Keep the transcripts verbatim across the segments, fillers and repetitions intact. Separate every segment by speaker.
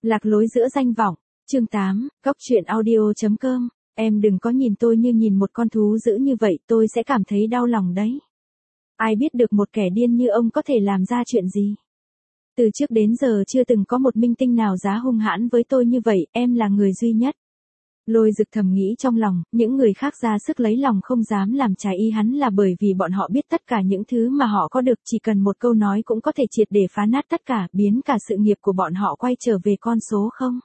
Speaker 1: Lạc lối giữa danh vọng, chương tám, Cóc truyện audio chấm com, em đừng có nhìn tôi như nhìn một con thú dữ như vậy, tôi sẽ cảm thấy đau lòng đấy. Ai biết được một kẻ điên như ông có thể làm ra chuyện gì. Từ trước đến giờ chưa từng có một minh tinh nào dám hung hãn với tôi như vậy, em là người duy nhất. Lôi Dực thầm nghĩ trong lòng, những người khác ra sức lấy lòng không dám làm trái ý hắn là bởi vì bọn họ biết tất cả những thứ mà họ có được chỉ cần một câu nói cũng có thể triệt để phá nát tất cả, biến cả sự nghiệp của bọn họ quay trở về con số không?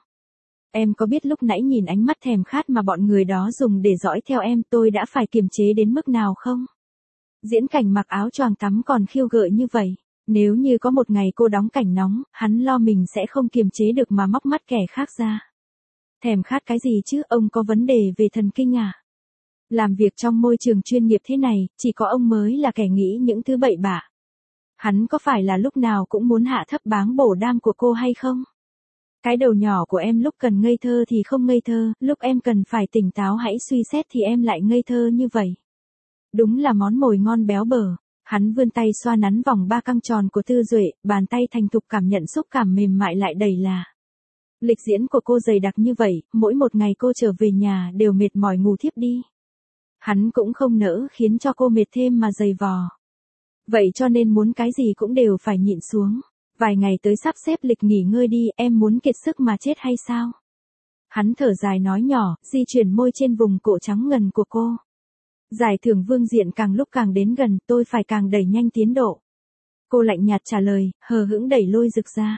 Speaker 1: Em có biết lúc nãy nhìn ánh mắt thèm khát mà bọn người đó dùng để dõi theo em tôi đã phải kiềm chế đến mức nào không? Diễn cảnh mặc áo choàng tắm còn khiêu gợi như vậy. Nếu như có một ngày cô đóng cảnh nóng, hắn lo mình sẽ không kiềm chế được mà móc mắt kẻ khác ra. Thèm khát cái gì chứ, ông có vấn đề về thần kinh à? Làm việc trong môi trường chuyên nghiệp thế này, chỉ có ông mới là kẻ nghĩ những thứ bậy bạ. Hắn có phải là lúc nào cũng muốn hạ thấp báng bổ đam của cô hay không? Cái đầu nhỏ của em lúc cần ngây thơ thì không ngây thơ, lúc em cần phải tỉnh táo hãy suy xét thì em lại ngây thơ như vậy. Đúng là món mồi ngon béo bở. Hắn vươn tay xoa nắn vòng ba căng tròn của Tư Duệ, bàn tay thành thục cảm nhận xúc cảm mềm mại lại đầy là. Lịch diễn của cô dày đặc như vậy, mỗi một ngày cô trở về nhà đều mệt mỏi ngủ thiếp đi. Hắn cũng không nỡ khiến cho cô mệt thêm mà dày vò. Vậy cho nên muốn cái gì cũng đều phải nhịn xuống. Vài ngày tới sắp xếp lịch nghỉ ngơi đi, em muốn kiệt sức mà chết hay sao? Hắn thở dài nói nhỏ, di chuyển môi trên vùng cổ trắng ngần của cô. Giải thưởng Vương Diện càng lúc càng đến gần, tôi phải càng đẩy nhanh tiến độ. Cô lạnh nhạt trả lời, hờ hững đẩy Lôi Dực ra.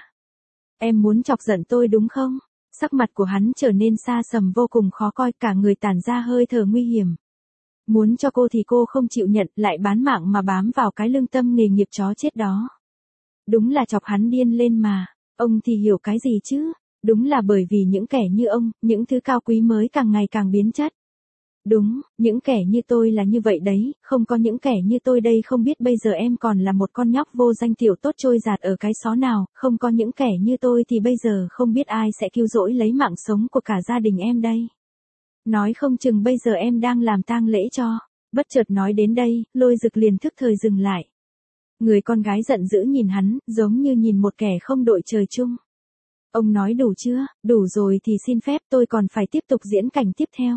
Speaker 1: Em muốn chọc giận tôi đúng không? Sắc mặt của hắn trở nên xa sầm vô cùng khó coi, cả người tản ra hơi thở nguy hiểm. Muốn cho cô thì cô không chịu nhận, lại bán mạng mà bám vào cái lương tâm nghề nghiệp chó chết đó. Đúng là chọc hắn điên lên mà, ông thì hiểu cái gì chứ? Đúng là bởi vì những kẻ như ông, những thứ cao quý mới càng ngày càng biến chất. Đúng, những kẻ như tôi là như vậy đấy, không có những kẻ như tôi đây không biết bây giờ em còn là một con nhóc vô danh tiểu tốt trôi dạt ở cái xó nào, không có những kẻ như tôi thì bây giờ không biết ai sẽ cứu rỗi lấy mạng sống của cả gia đình em đây. Nói không chừng bây giờ em đang làm tang lễ cho, bất chợt nói đến đây, Lôi Dực liền thức thời dừng lại. Người con gái giận dữ nhìn hắn, giống như nhìn một kẻ không đội trời chung. Ông nói đủ chưa, đủ rồi thì xin phép tôi còn phải tiếp tục diễn cảnh tiếp theo.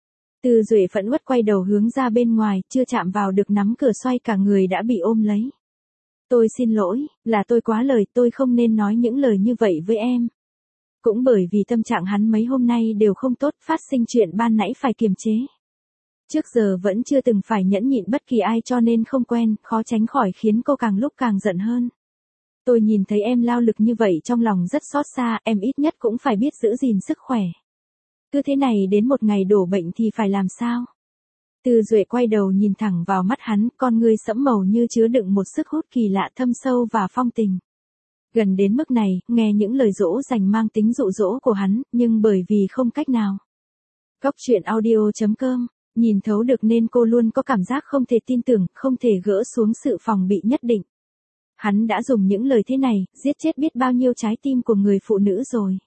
Speaker 1: Tư Duệ phẫn uất quay đầu hướng ra bên ngoài, chưa chạm vào được nắm cửa xoay cả người đã bị ôm lấy. Tôi xin lỗi, là tôi quá lời, tôi không nên nói những lời như vậy với em. Cũng bởi vì tâm trạng hắn mấy hôm nay đều không tốt, phát sinh chuyện ban nãy phải kiềm chế. Trước giờ vẫn chưa từng phải nhẫn nhịn bất kỳ ai cho nên không quen, khó tránh khỏi khiến cô càng lúc càng giận hơn. Tôi nhìn thấy em lao lực như vậy trong lòng rất xót xa, em ít nhất cũng phải biết giữ gìn sức khỏe. Cứ thế này đến một ngày đổ bệnh thì phải làm sao? Tư Duệ quay đầu nhìn thẳng vào mắt hắn, con ngươi sẫm màu như chứa đựng một sức hút kỳ lạ thâm sâu và phong tình. Gần đến mức này, nghe những lời dỗ dành mang tính dụ dỗ của hắn, nhưng bởi vì không cách nào. Cóc truyện audio chấm com, nhìn thấu được nên cô luôn có cảm giác không thể tin tưởng, không thể gỡ xuống sự phòng bị nhất định. Hắn đã dùng những lời thế này, giết chết biết bao nhiêu trái tim của người phụ nữ rồi.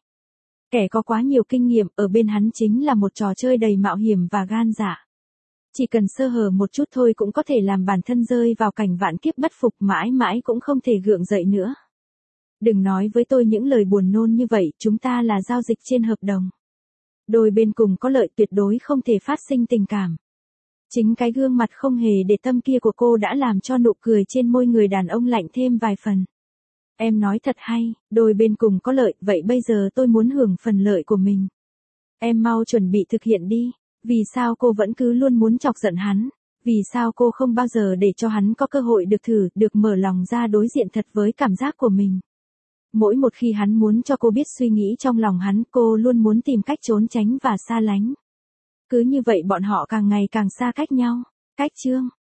Speaker 1: Kẻ có quá nhiều kinh nghiệm ở bên hắn chính là một trò chơi đầy mạo hiểm và gan dạ. Chỉ cần sơ hở một chút thôi cũng có thể làm bản thân rơi vào cảnh vạn kiếp bất phục mãi mãi cũng không thể gượng dậy nữa. Đừng nói với tôi những lời buồn nôn như vậy, chúng ta là giao dịch trên hợp đồng. Đôi bên cùng có lợi tuyệt đối không thể phát sinh tình cảm. Chính cái gương mặt không hề để tâm kia của cô đã làm cho nụ cười trên môi người đàn ông lạnh thêm vài phần. Em nói thật hay, đôi bên cùng có lợi, vậy bây giờ tôi muốn hưởng phần lợi của mình. Em mau chuẩn bị thực hiện đi, vì sao cô vẫn cứ luôn muốn chọc giận hắn, vì sao cô không bao giờ để cho hắn có cơ hội được thử, được mở lòng ra đối diện thật với cảm giác của mình. Mỗi một khi hắn muốn cho cô biết suy nghĩ trong lòng hắn, cô luôn muốn tìm cách trốn tránh và xa lánh. Cứ như vậy bọn họ càng ngày càng xa cách nhau. Cách chương